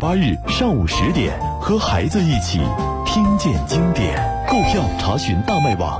28日上午10点，和孩子一起听见经典。购票查询大麦网。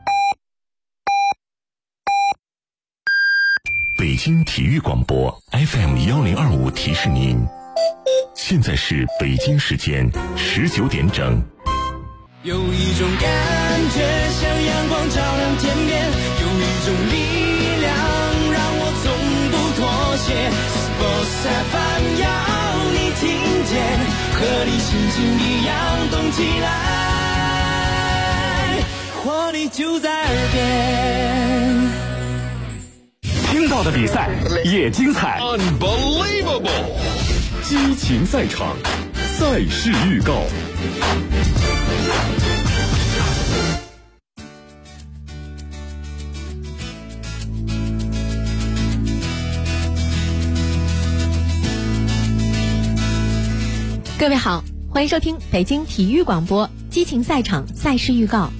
北京体育广播 FM1025提示您，现在是北京时间19点整。 有一种感觉像阳光照亮天边，有一种力量让我从不妥协。Sports FM 要你听见，和你心情一样动起来，活力就在耳边。 听到的比赛也精彩 Unbelievable 激情赛场，赛事预告。 各位好，欢迎收听北京体育广播激情赛场赛事预告。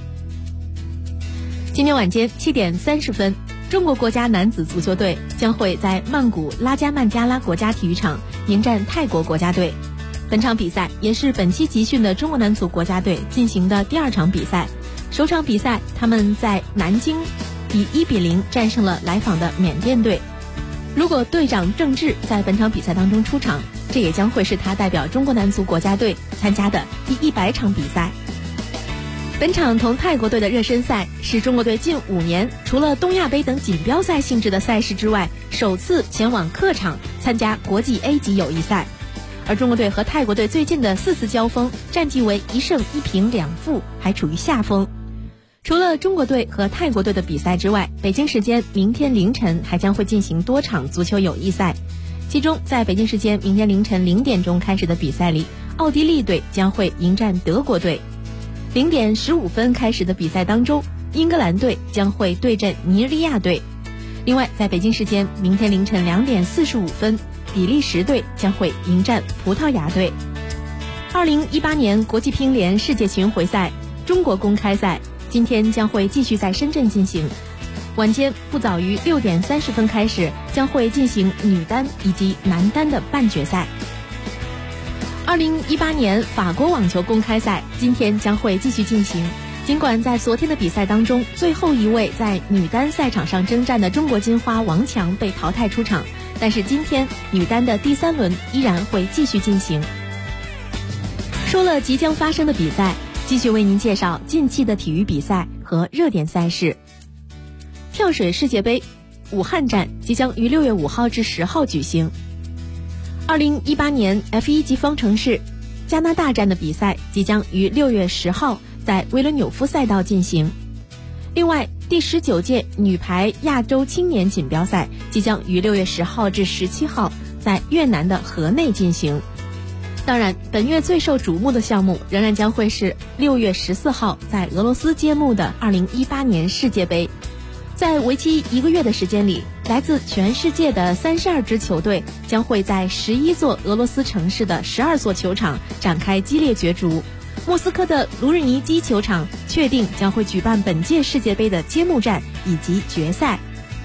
今天晚间7点30分，中国国家男子足球队将会在曼谷拉加曼加拉国家体育场迎战泰国国家队。本场比赛也是本期集训的中国男足国家队进行的第2场比赛。首场比赛他们在南京以1-0战胜了来访的缅甸队。如果队长郑智在本场比赛当中出场，这也将会是他代表中国男足国家队参加的第100场比赛。本场同泰国队的热身赛是中国队近5年除了东亚杯等锦标赛性质的赛事之外，首次前往客场参加国际 A 级友谊赛。而中国队和泰国队最近的4次交锋，战绩为1胜1平2负，还处于下风。除了中国队和泰国队的比赛之外，北京时间明天凌晨还将会进行多场足球友谊赛。其中在北京时间明天凌晨0点钟开始的比赛里，奥地利队将会迎战德国队。0点15分开始的比赛当中，英格兰队将会对阵尼日利亚队。另外在北京时间明天凌晨2点45分，比利时队将会迎战葡萄牙队。2018年国际乒联世界巡回赛中国公开赛今天将会继续在深圳进行，晚间不早于6点30分开始，将会进行女单以及男单的半决赛。2018年法国网球公开赛今天将会继续进行。尽管在昨天的比赛当中，最后一位在女单赛场上征战的中国金花王强被淘汰出场，但是今天女单的第3轮依然会继续进行。说了即将发生的比赛，继续为您介绍近期的体育比赛和热点赛事。跳水世界杯武汉站即将于6月5号至10号举行。2018年 F1 级方程式加拿大站的比赛即将于6月10号在维伦纽夫赛道进行。另外，第19届女排亚洲青年锦标赛即将于6月10号至17号在越南的河内进行。当然，本月最受瞩目的项目仍然将会是6月14号在俄罗斯揭幕的2018年世界杯。在为期1个月的时间里，来自全世界的32支球队将会在11座俄罗斯城市的12座球场展开激烈角逐。莫斯科的卢日尼基球场确定将会举办本届世界杯的揭幕战以及决赛。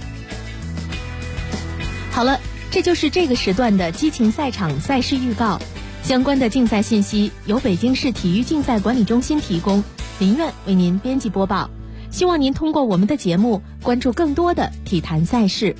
好了，这就是这个时段的激情赛场赛事预告。相关的竞赛信息由北京市体育竞赛管理中心提供，林苑为您编辑播报。希望您通过我们的节目关注更多的体坛赛事。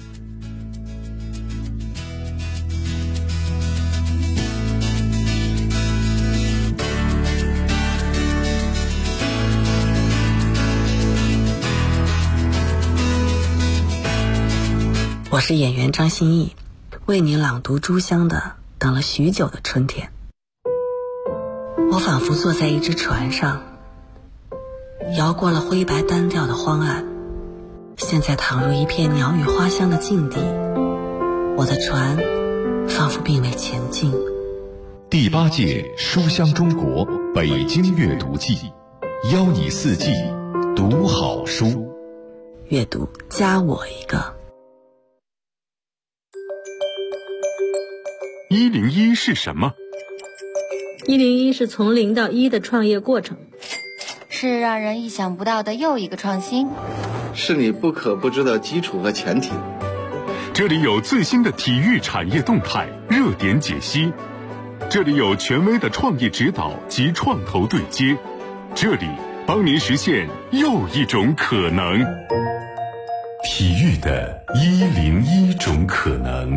我是演员张歆艺，为您朗读朱湘的《等了许久的春天》。我仿佛坐在一只船上，摇过了灰白单调的荒岸，现在躺入一片鸟语花香的境地，我的船仿佛并未前进。 第8届书香中国北京阅读季，邀你4季读好书。 阅读加我一个。 101是什么 ？101是从0到1的创业过程， 是让人意想不到的又一个创新， 是你不可不知的基础和前提。 这里有最新的体育产业动态、热点解析， 这里有权威的创意指导及创投对接，这里帮您实现又一种可能。 体育的101种可能。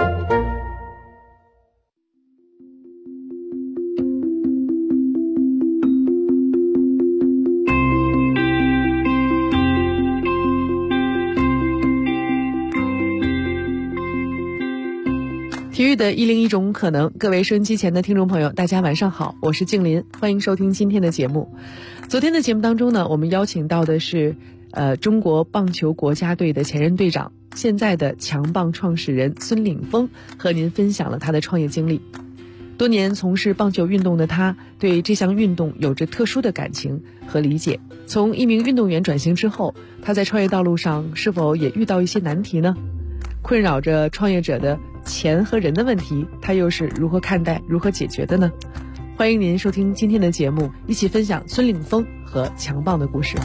体育的101种可能，各位收音机前的听众朋友，大家晚上好，我是静林，欢迎收听今天的节目。昨天的节目当中呢，我们邀请到的是中国棒球国家队的前任队长，现在的强棒创始人孙岭峰，和您分享了他的创业经历。多年从事棒球运动的他，对这项运动有着特殊的感情和理解。从一名运动员转型之后，他在创业道路上是否也遇到一些难题呢？困扰着创业者的钱和人的问题，他又是如何看待、如何解决的呢？欢迎您收听今天的节目，一起分享孙岭峰和强棒的故事。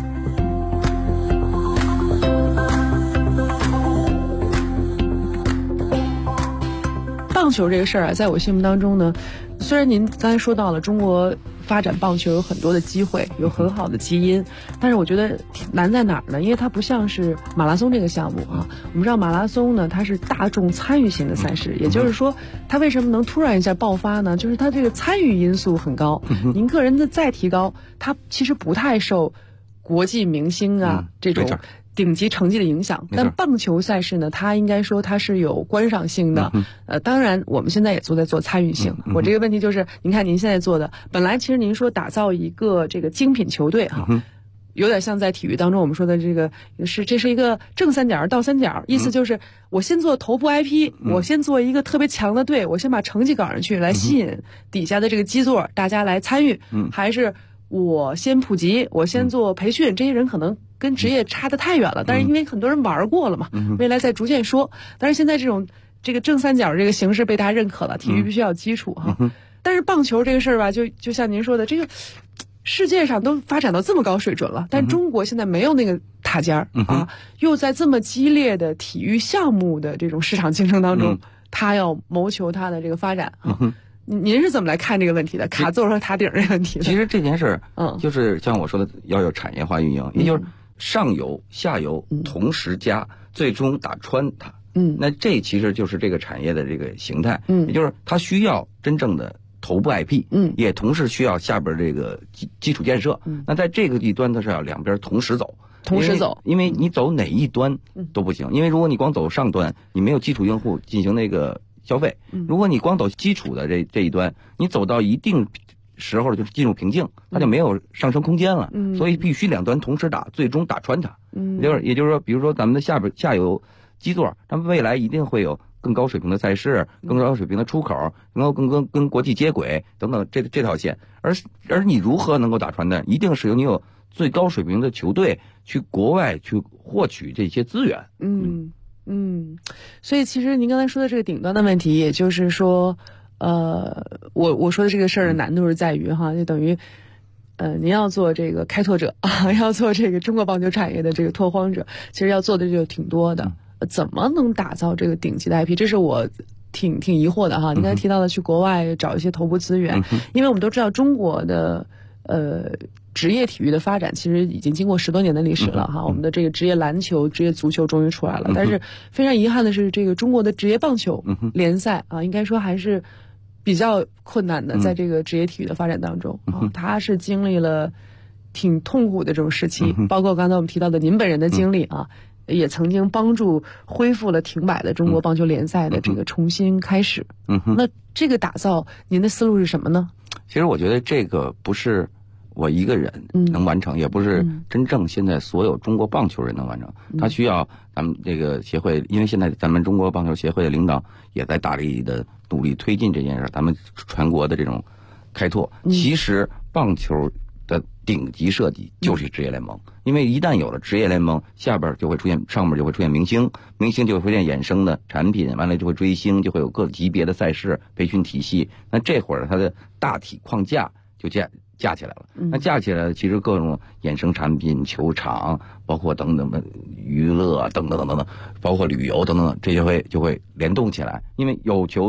棒球这个事儿啊，在我心目当中呢，虽然您刚才说到了中国发展棒球有很多的机会，有很好的基因，但是我觉得难在哪儿呢？因为它不像是马拉松这个项目啊。我们知道马拉松呢，它是大众参与型的赛事，也就是说，它为什么能突然一下爆发呢？就是它这个参与因素很高，您个人的再提高，它其实不太受国际明星啊这种顶级成绩的影响，但棒球赛事呢，它应该说它是有观赏性的。当然我们现在也在做参与性。我这个问题就是，您看您现在做的，本来其实您说打造一个这个精品球队哈，有点像在体育当中我们说的这是一个正三角倒三角，意思就是我先做头部 IP，我先做一个特别强的队，我先把成绩搞上去，来吸引底下的这个基座大家来参与，还是我先普及，我先做培训，这些人可能跟职业差得太远了，但是因为很多人玩过了嘛，未来再逐渐说。但是现在这个正三角这个形式被大家认可了，体育必须要有基础哈。但是棒球这个事儿吧，就像您说的，这个世界上都发展到这么高水准了，但中国现在没有那个塔尖啊，又在这么激烈的体育项目的这种市场竞争当中，他要谋求他的这个发展啊。您是怎么来看这个问题的？卡座和塔顶这个问题的？ 其实这件事就是像我说的，要有产业化运营，也就是上游、下游同时加，最终打穿它。那这其实就是这个产业的这个形态。也就是它需要真正的头部 IP，也同时需要下边这个基础建设。那在这个一端它是要两边同时走。因为你走哪一端都不行，因为如果你光走上端，你没有基础用户进行那个消费，如果你光走基础的这一端，你走到一定时候就是进入瓶颈，它就没有上升空间了。所以必须两端同时打，最终打穿它。也就是说，比如说咱们的下游基座，他们未来一定会有更高水平的赛事，更高水平的出口，能够跟国际接轨等等这条线。而你如何能够打穿呢？一定是由你有最高水平的球队去国外去获取这些资源。 所以其实您刚才说的这个顶端的问题，也就是说，我说的这个事儿的难度是在于哈，就等于，您要做这个开拓者啊，要做这个中国棒球产业的这个拓荒者，其实要做的就挺多的。怎么能打造这个顶级的 IP？ 这是我挺疑惑的哈。您刚才提到的去国外找一些头部资源，因为我们都知道中国的职业体育的发展其实已经经过10多年的历史了哈。我们的这个职业篮球、职业足球终于出来了，但是非常遗憾的是，这个中国的职业棒球联赛啊，应该说还是比较困难的，在这个职业体育的发展当中啊，它是经历了挺痛苦的这种时期，包括刚才我们提到的您本人的经历啊。也曾经帮助恢复了停摆的中国棒球联赛的这个重新开始。那这个打造，您的思路是什么呢？ 其实我觉得这个不是我一个人能完成，也不是真正现在所有中国棒球人能完成。他需要咱们这个协会，因为现在咱们中国棒球协会的领导也在大力的努力推进这件事，咱们全国的这种开拓。其实棒球的顶级设计就是职业联盟，因为一旦有了职业联盟，上面就会出现明星，明星就会出现衍生的产品，完了就会追星，就会有各级别的赛事培训体系。那这会儿它的大体框架就架起来了。那架起来，其实各种衍生产品、球场，包括等等的娱乐等等，包括旅游等等，这些就会联动起来。因为有球队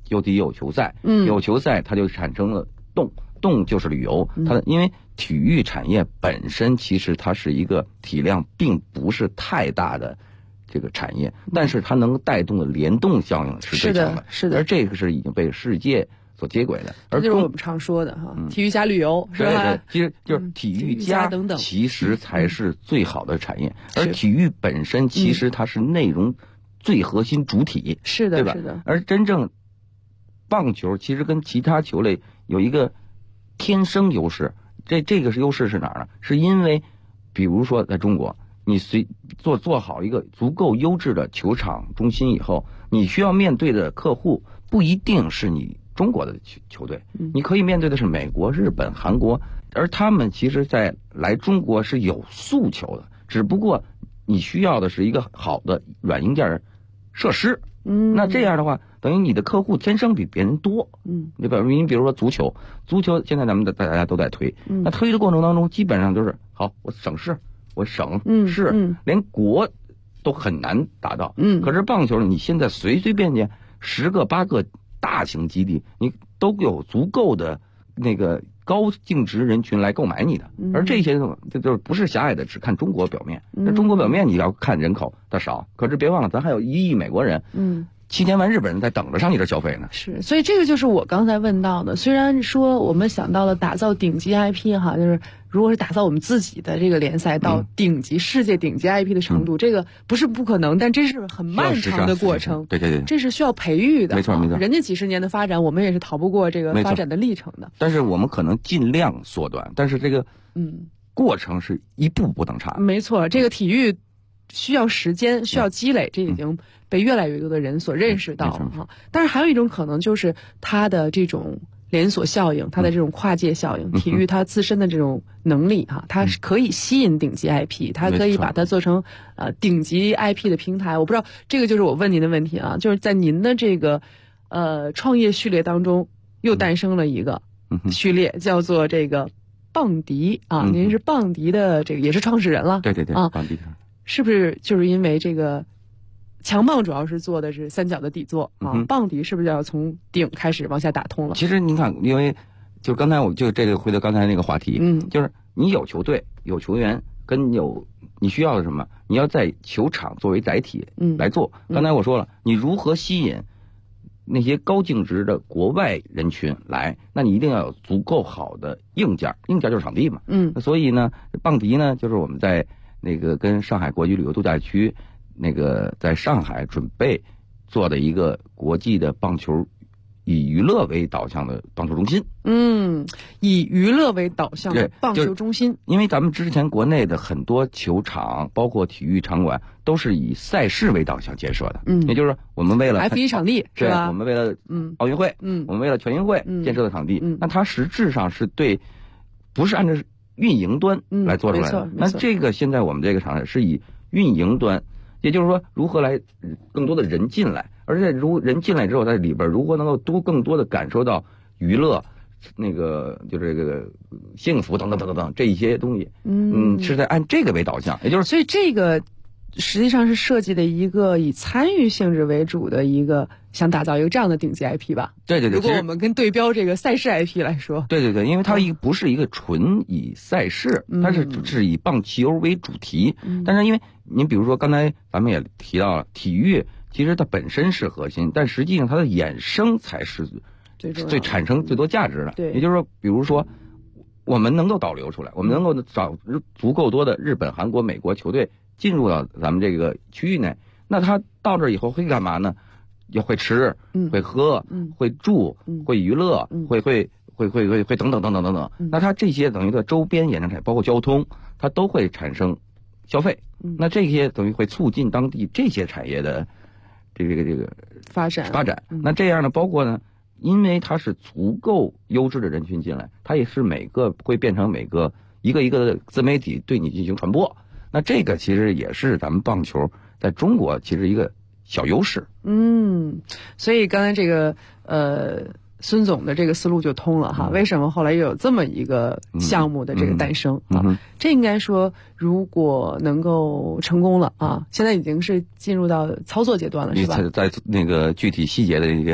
又得有球赛，有球赛它就产生了动就是旅游，因为体育产业本身其实它是一个体量并不是太大的这个产业，但是它能带动的联动效应是最强的， 是的， 而这个是已经被世界所接轨的，而就是我们常说的体育加旅游，是吧？ 对，其实就是体育加等等， 其实才是最好的产业，而体育本身其实它是内容最核心主体， 是的， 对吧？ 是的。 而真正棒球其实跟其他球类有一个天生优势，这个优势是哪儿呢？是因为比如说在中国，你做好一个足够优质的球场中心以后，你需要面对的客户不一定是你中国的球队，你可以面对的是美国、日本、韩国，而他们其实在来中国是有诉求的，只不过你需要的是一个好的软硬件设施。那这样的话，等于你的客户天生比别人多。对吧？你比如说足球现在咱们大家都在推，那推的过程当中，基本上就是好，我省市，我省市，连国都很难达到。可是棒球，你现在随便10个8个大型基地，你都有足够的那个高净值人群来购买你的，而这些就是不是狭隘的只看中国表面。那中国表面你要看人口的少，可是别忘了咱还有1亿美国人，7000万日本人在等着上你这消费呢。 是，所以这个就是我刚才问到的。虽然说我们想到了打造顶级 IP 就是如果是打造我们自己的这个联赛到世界顶级 IP 的程度，这个不是不可能，但这是很漫长的过程。 对，这是需要培育的。 没错， 人家几十年的发展，我们也是逃不过这个发展的历程的。 但是我们可能尽量缩短，但是这个过程是一步不能差。 没错，这个体育需要时间，需要积累，这已经被越来越多的人所认识到了但是还有一种可能，就是它的这种连锁效应，它的这种跨界效应，体育它自身的这种能力它是可以吸引顶级 IP，它可以把它做成顶级 IP 的平台。我不知道这个就是我问您的问题就是在您的这个创业序列当中又诞生了一个序列，叫做这个棒迪您是棒迪的这个也是创始人了。 对棒迪是不是就是因为这个强棒主要是做的是三角的底座棒迪是不是要从顶开始往下打通了？ 其实您看，因为就刚才我就这个回到刚才那个话题，就是你有球队有球员，跟你需要的什么，你要在球场作为载体来做。刚才我说了，你如何吸引那些高净值的国外人群来，那你一定要有足够好的硬件就是场地嘛。所以呢，棒迪呢就是我们在那个跟上海国际旅游度假区那个在上海准备做的一个国际的棒球以娱乐为导向的棒球中心。 以娱乐为导向的棒球中心。 因为咱们之前国内的很多球场包括体育场馆都是以赛事为导向建设的。也就是说我们为了 F1 场地是吧？ 我们为了奥运会，我们为了全运会建设的场地，那它实质上是对不是按照运营端来做出来的。那这个现在我们这个场是以运营端，也就是说如何来更多的人进来，而且如人进来之后，在里边如何能够更多的感受到娱乐，那个就是这个幸福等等这一些东西，是在按这个为导向，也就是所以这个实际上是设计的一个以参与性质为主的一个想打造一个这样的顶级 IP 吧。 对。 如果我们跟对标这个赛事 IP 来说， 对，因为它不是一个纯以赛事，它是以棒球为主题。但是因为您比如说刚才咱们也提到了，体育其实它本身是核心，但实际上它的衍生才是最产生最多价值的。 对， 也就是说，比如说我们能够导流出来，我们能够找足够多的日本、韩国、美国球队进入到咱们这个区域内，那他到这以后会干嘛呢？也会吃，会喝，会住，会娱乐，会等等。那他这些等于的周边衍生产业，包括交通，它都会产生消费。那这些等于会促进当地这些产业的这个发展。 那这样呢，包括呢，因为它是足够优质的人群进来，它也是会变成一个的自媒体对你进行传播。那这个其实也是咱们棒球在中国其实一个小优势。 所以刚才这个孙总的这个思路就通了为什么后来又有这么一个项目的这个诞生这应该说如果能够成功了现在已经是进入到操作阶段了，是吧？ 在那个具体细节的一个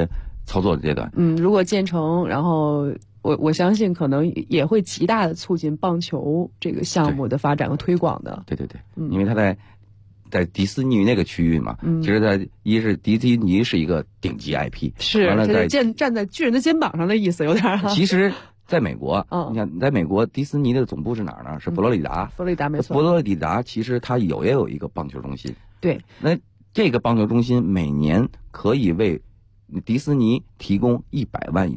操作的阶段。 如果建成，然后我相信可能也会极大的促进棒球这个项目的发展和推广的。 对，因为它在迪士尼那个区域嘛，其实一是迪士尼是一个顶级 IP， 是完了站在巨人的肩膀上的意思有点。 其实在美国，你看在美国迪士尼的总部是哪儿呢？是佛罗里达。 佛罗里达没错。 佛罗里达其实它也有一个棒球中心。 对， 那这个棒球中心每年可以为迪士尼提供100万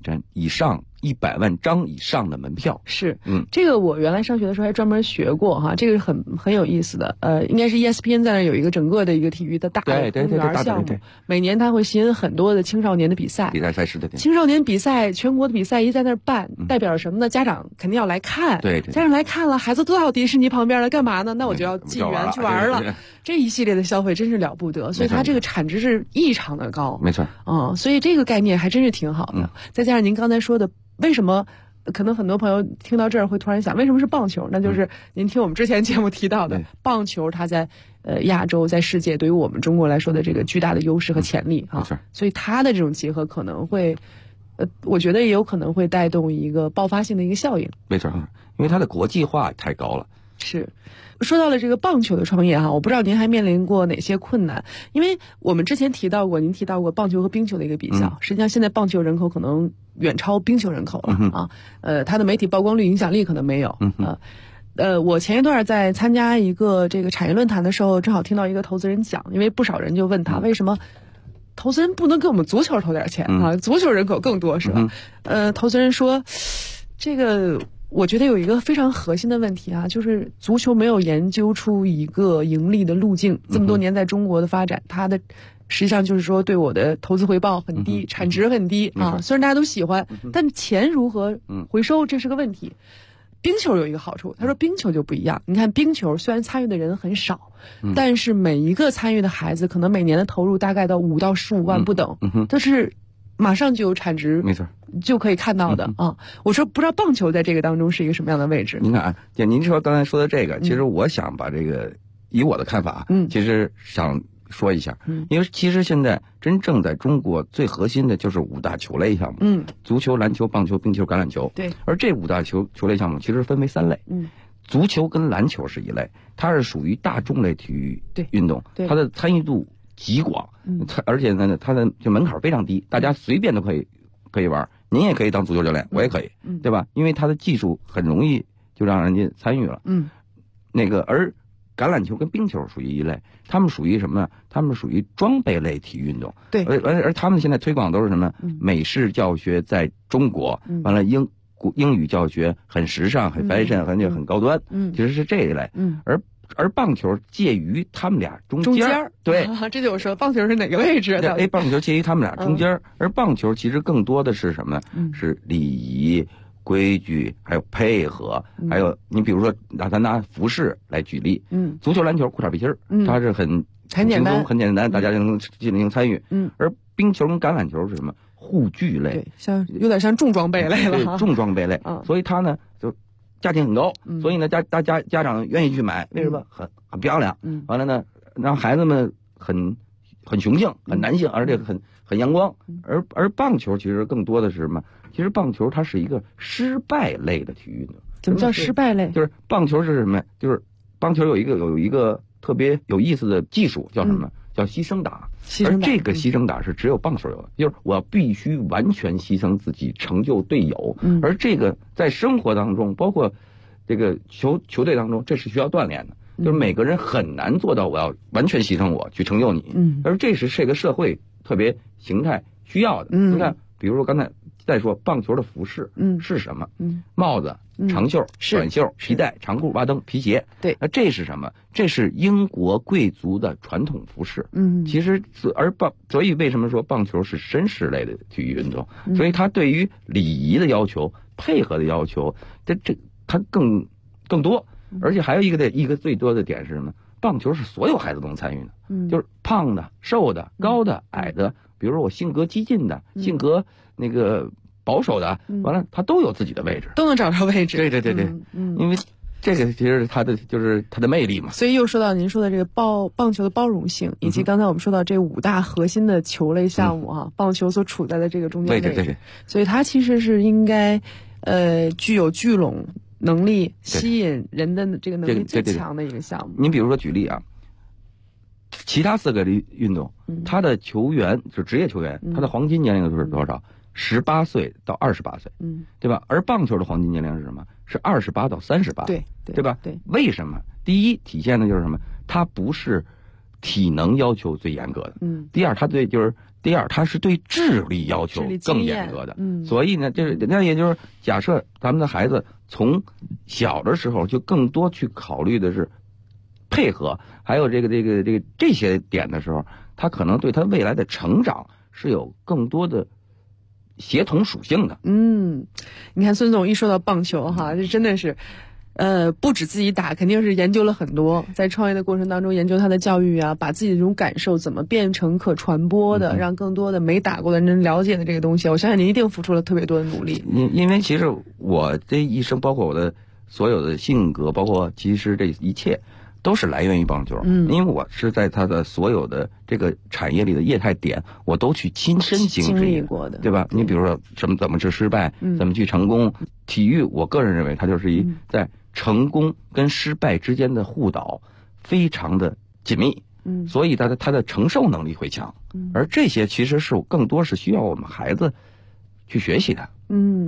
100万张以上的门票。 是，这个我原来上学的时候还专门学过哈，这个是很有意思的。应该是 ESPN 在那有一个整个的一个体育的大的公园项目，每年它会吸引很多的青少年的比赛赛事的。 青少年比赛，全国的比赛一在那儿办，代表什么呢？家长肯定要来看。 对， 家长来看了，孩子都到迪士尼旁边了，干嘛呢？那我就要进园去玩了。这一系列的消费真是了不得，所以它这个产值是异常的高。 没错。 所以这个概念还真是挺好的。再加上您刚才说的，为什么可能很多朋友听到这儿会突然想，为什么是棒球？那就是您听我们之前节目提到的，棒球它在亚洲，在世界对于我们中国来说的这个巨大的优势和潜力啊。所以它的这种结合可能会，我觉得也有可能会带动一个爆发性的一个效应。 没错，因为它的国际化太高了。 是。说到了这个棒球的创业哈，我不知道您还面临过哪些困难？因为我们之前您提到过棒球和冰球的一个比较，实际上现在棒球人口可能远超冰球人口了它的媒体曝光率、影响力可能没有我前一段在参加一个这个产业论坛的时候，正好听到一个投资人讲，因为不少人就问他为什么投资人不能给我们足球投点钱足球人口更多是吧？投资人说这个。我觉得有一个非常核心的问题就是足球没有研究出一个盈利的路径。这么多年在中国的发展，它的实际上就是说对我的投资回报很低，产值很低虽然大家都喜欢，但钱如何回收这是个问题。冰球有一个好处，他说冰球就不一样。你看冰球虽然参与的人很少，但是每一个参与的孩子可能每年的投入大概到5到15万不等，但是马上就有产值， 没错， 就可以看到的我说不知道棒球在这个当中是一个什么样的位置？ 您看您说刚才说的这个，其实我想把这个以我的看法，其实想说一下，因为其实现在真正在中国最核心的就是5大球类项目，足球、篮球、棒球、冰球、橄榄球。 对， 而这5大球类项目其实分为3类，足球跟篮球是一类，它是属于大众类体育运动，它的参与度极广，而且呢，它的就门槛非常低，大家随便都可以玩。您也可以当足球教练，我也可以，对吧？因为它的技术很容易就让人家参与了。而橄榄球跟冰球属于一类，他们属于什么呢？他们属于装备类体育运动。 对， 而他们现在推广都是什么？美式教学在中国，完了英语教学很时尚、很 fashion、很高端。其实是这一类。而棒球介于他们俩中间。对， 这就我说棒球是哪个位置？ 棒球介于他们俩中间，而棒球其实更多的是什么？是礼仪、规矩，还有配合，还有你比如说咱拿服饰来举例，足球、篮球裤衩背心儿，它是很简单， 很简单，大家就能进行参与。而冰球跟橄榄球是什么？护具类， 对，有点像重装备类了。 对，重装备类。所以它呢就价钱很高，所以呢家长愿意去买，为什么？很漂亮，完了呢让孩子们很雄性，很男性，而且很阳光。而棒球其实更多的是什么？其实棒球它是一个失败类的体育运动。 怎么叫失败类？ 就是棒球是什么？就是棒球有一个特别有意思的技术，叫什么？叫牺牲打。而这个牺牲打是只有棒球有的，就是我必须完全牺牲自己，成就队友。而这个在生活当中，包括这个球队当中，这是需要锻炼的。就是每个人很难做到我要完全牺牲我去成就你。而这是这个社会特别形态需要的。你看，比如说刚才再说棒球的服饰，是什么？帽子、长袖、短袖、皮带、长裤、袜蹬、皮鞋。 对， 那这是什么？这是英国贵族的传统服饰。其实所以为什么说棒球是绅士类的体育运动？所以它对于礼仪的要求、配合的要求，它更多。而且还有一个最多的点是什么？棒球是所有孩子都能参与的，就是胖的、瘦的、高的、矮的，比如说我性格激进的、性格那个保守的，完了他都有自己的位置， 都能找着位置。 对，因为这个其实它的魅力嘛。 所以又说到您说的这个棒球的包容性，以及刚才我们说到这5大核心的球类项目哈，棒球所处在的这个中间位置， 对， 所以它其实是应该具有聚拢能力、吸引人的这个能力最强的一个项目。 您比如说举例啊，其他4个运动，他的球员就职业球员，他的黄金年龄是多少？18岁到28岁，对吧？而棒球的黄金年龄是什么？是28到38，对吧？ 对。 为什么？第一，体现的就是什么？它不是体能要求最严格的，第二，它是对智力要求更严格的，所以呢，那也就是假设咱们的孩子从小的时候就更多去考虑的是配合，还有这些点的时候，他可能对他未来的成长是有更多的协同属性的。 你看孙总一说到棒球哈，这真的是不止自己打，肯定是研究了很多，在创业的过程当中研究他的教育啊，把自己的这种感受怎么变成可传播的，让更多的没打过的人了解的这个东西。我相信您一定付出了特别多的努力。 因为其实我这一生，包括我的所有的性格，包括其实这一切都是来源于棒球。因为我是在他的所有的这个产业里的业态点，我都去亲身经历过的， 对吧？你比如说怎么去失败，怎么去成功，体育我个人认为它就是在成功跟失败之间的互导非常的紧密，所以他的承受能力会强，而这些其实是更多是需要我们孩子去学习的。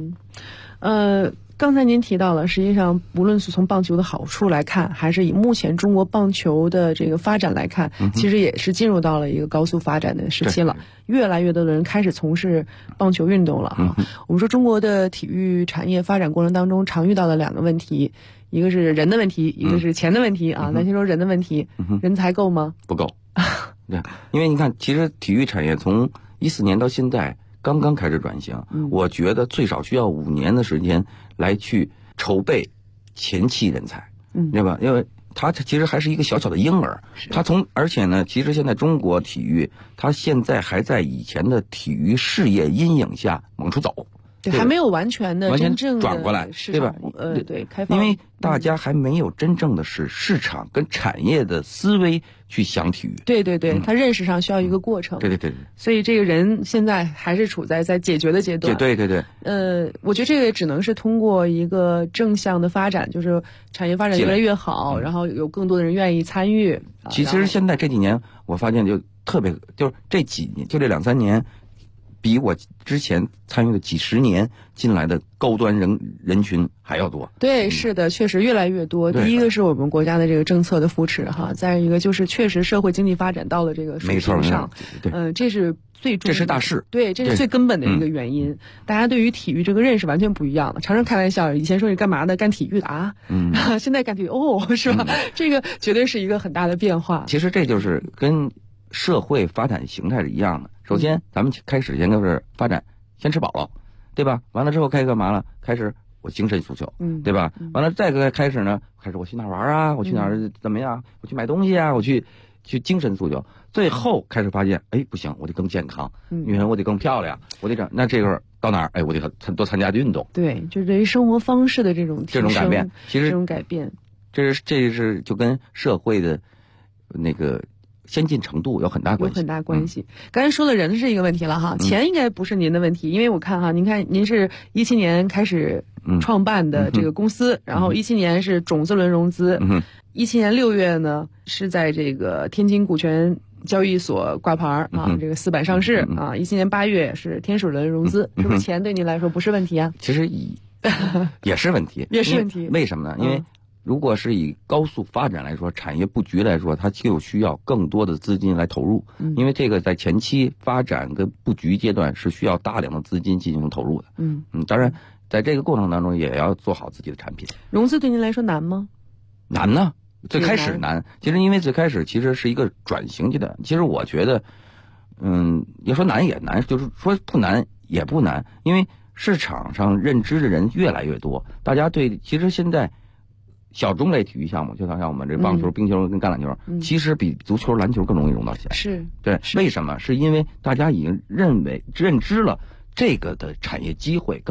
刚才您提到了，实际上无论是从棒球的好处来看，还是以目前中国棒球的这个发展来看，其实也是进入到了一个高速发展的时期了。越来越多的人开始从事棒球运动了啊。我们说中国的体育产业发展过程当中常遇到的2个问题，一个是人的问题，一个是钱的问题啊。咱先说人的问题，人才够吗？ 不够。对，因为你看，其实体育产业从14年到现在刚刚开始转型，我觉得最少需要5年的时间来去筹备前期人才，对吧？因为它其实还是一个小小的婴儿，而且呢，其实现在中国体育，它现在还在以前的体育事业阴影下往出走。 对，还没有完全真正转过来，对吧？ 对，开放。 因为大家还没有真正的是市场跟产业的思维去想体育。 对，他认识上需要一个过程。 对。 所以这个人现在还是处在解决的阶段。 对。 我觉得这个只能是通过一个正向的发展，就是产业发展越来越好，然后有更多的人愿意参与。 其实现在这几年，我发现就特别，就是这几年，就这2-3年。比我之前参与的几十年进来的高端人群还要多。 对，是的，确实越来越多。第一个是我们国家的这个政策的扶持哈，再一个就是确实社会经济发展到了这个水平上，这是最重要的， 这是大势。 对，这是最根本的一个原因。大家对于体育这个认识完全不一样了。常常开玩笑，以前说你干嘛的，干体育的啊，现在干体育是吧？这个绝对是一个很大的变化。 其实这就是跟社会发展形态是一样的。首先，咱们开始先就是发展，先吃饱了，对吧？完了之后开始干嘛了？开始我精神诉求，对吧？完了再开始呢，开始我去哪玩啊？我去哪儿怎么样？我去买东西啊？我去精神诉求。最后开始发现，不行，我得更健康，女人我得更漂亮，我得那这个到哪儿？我得多参加运动。 对，就对于生活方式的这种改变，其实这种改变， 这是就跟社会的那个先进程度有很大关系。 刚才说的人是一个问题了哈，钱应该不是您的问题，因为我看哈，您是17年开始创办的这个公司，然后17年是种子轮融资，17年6月呢是在这个天津股权交易所挂牌啊，这个4板上市啊，17年8月是天使轮融资，是不是钱对您来说不是问题啊？ 其实也是问题， 也是问题。 为什么呢？因为如果是以高速发展来说，产业布局来说，它就需要更多的资金来投入，因为这个在前期发展跟布局阶段是需要大量的资金进行投入的。当然，在这个过程当中也要做好自己的产品。 融资对您来说难吗？ 难呢，最开始难。其实因为最开始其实是一个转型阶段。其实我觉得，要说难也难，就是说不难也不难，因为市场上认知的人越来越多，大家对其实现在。小众类体育项目，就像我们这棒球、冰球跟橄榄球，其实比足球、篮球更容易融到钱。 是对，为什么？是因为大家已经认知了这个的产业机会更大。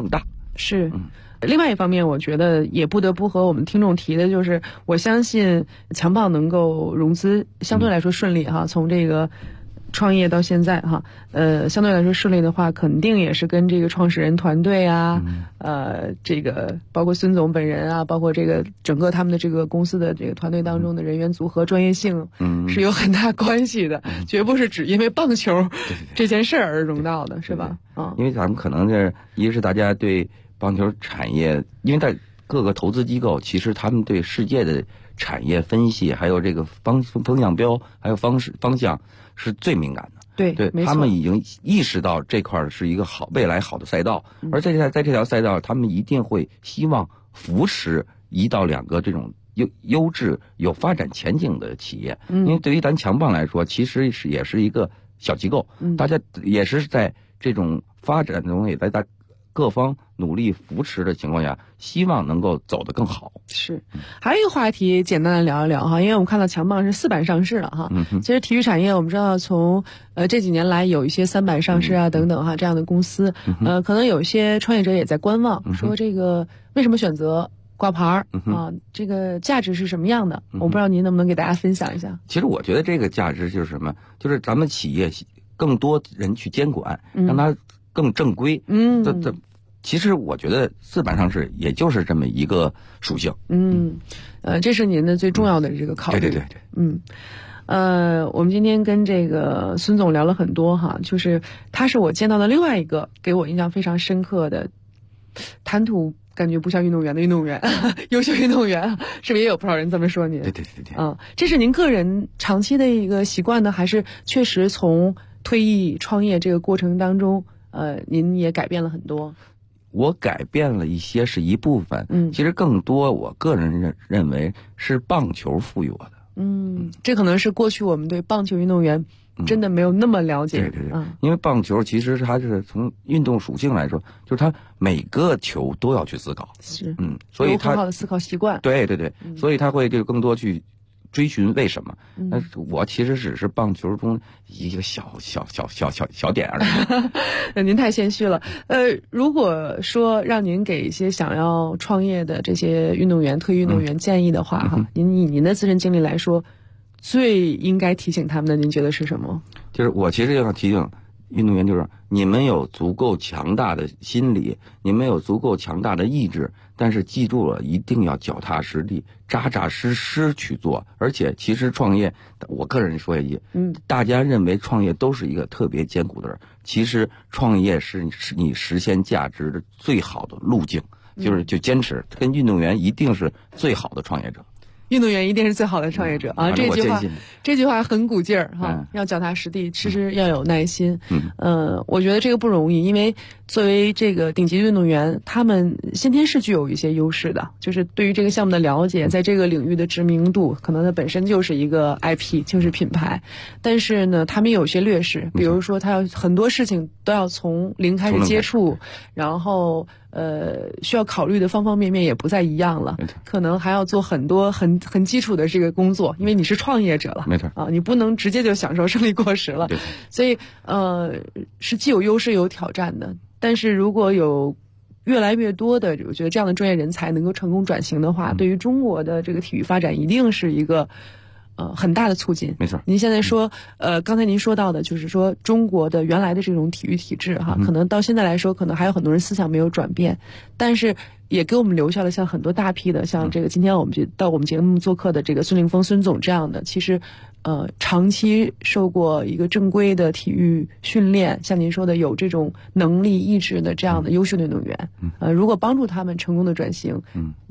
是。另外一方面，我觉得也不得不和我们听众提的就是，我相信强棒能够融资相对来说顺利哈，从这个创业到现在哈，相对来说顺利的话，肯定也是跟这个创始人团队啊，这个包括孙总本人啊，包括这个整个他们的这个公司的这个团队当中的人员组合、专业性，是有很大关系的，绝不是只因为棒球这件事而融到的，是吧？ 因为咱们可能一是大家对棒球产业，因为在各个投资机构，其实他们对世界的产业分析，还有这个风向标，还有方向是最敏感的。对，他们已经意识到这块是一个未来好的赛道，而在这条赛道，他们一定会希望扶持1到2个这种优质有发展前景的企业。因为对于咱强棒来说，其实也是一个小机构，大家也是在这种发展中，也在各方努力扶持的情况下，希望能够走得更好。 是，还有一个话题，简单的聊一聊哈，因为我们看到强棒是4板上市了哈。其实体育产业我们知道从这几年来有一些3板上市啊等等哈这样的公司，可能有一些创业者也在观望，说这个为什么选择挂牌啊？这个价值是什么样的？我不知道您能不能给大家分享一下。 其实我觉得这个价值就是什么？就是咱们企业更多人去监管，让它更正规。其实我觉得4板上市也就是这么一个属性。 这是您的最重要的这个考虑。 对。 我们今天跟这个孙总聊了很多哈，就是他是我见到的另外一个给我印象非常深刻的，谈吐感觉不像运动员的运动员，优秀运动员，是不是也有不少人这么说您？ 对。 这是您个人长期的一个习惯呢，还是确实从退役创业这个过程当中，您也改变了很多？ 我改变了一些是一部分，其实更多我个人认为是棒球赋予我的。 这可能是过去我们对棒球运动员真的没有那么了解。 对，因为棒球其实它是从运动属性来说，就是它每个球都要去思考，所以它有很好的思考习惯。 对，所以他会就更多去追寻为什么。但是我其实只是棒球中一个小点而已。 您太谦虚了。如果说让您给一些想要创业的这些运动员、退役运动员建议的话哈，您以您的自身经历来说，最应该提醒他们的，您觉得是什么？ 就是我其实要提醒运动员，就是你们有足够强大的心理，你们有足够强大的意志，但是记住了，一定要脚踏实地、扎扎实实去做。而且其实创业，我个人说一句，大家认为创业都是一个特别艰苦的人，其实创业是你实现价值的最好的路径，就坚持，跟运动员一定是最好的创业者。 运动员一定是最好的创业者啊！这句话很鼓劲儿哈，要脚踏实地，其实要有耐心。我觉得这个不容易，因为作为这个顶级运动员，他们先天是具有一些优势的，就是对于这个项目的了解，在这个领域的知名度，可能它本身就是一个 IP， 就是品牌。但是呢，他们有些劣势，比如说他要很多事情都要从零开始接触，然后需要考虑的方方面面也不再一样了，可能还要做很多很基础的这个工作，因为你是创业者了， 没错你不能直接就享受胜利果实了，所以是既有优势有挑战的。但是如果有越来越多的，我觉得这样的专业人才能够成功转型的话，对于中国的这个体育发展一定是一个很大的促进。 没错。 您现在说刚才您说到的就是说中国的原来的这种体育体制哈，可能到现在来说可能还有很多人思想没有转变，但是也给我们留下了像很多大批的像这个今天我们到我们节目做客的这个孙凌峰孙总这样的，其实长期受过一个正规的体育训练，像您说的有这种能力意志的这样的优秀的运动员，如果帮助他们成功的转型，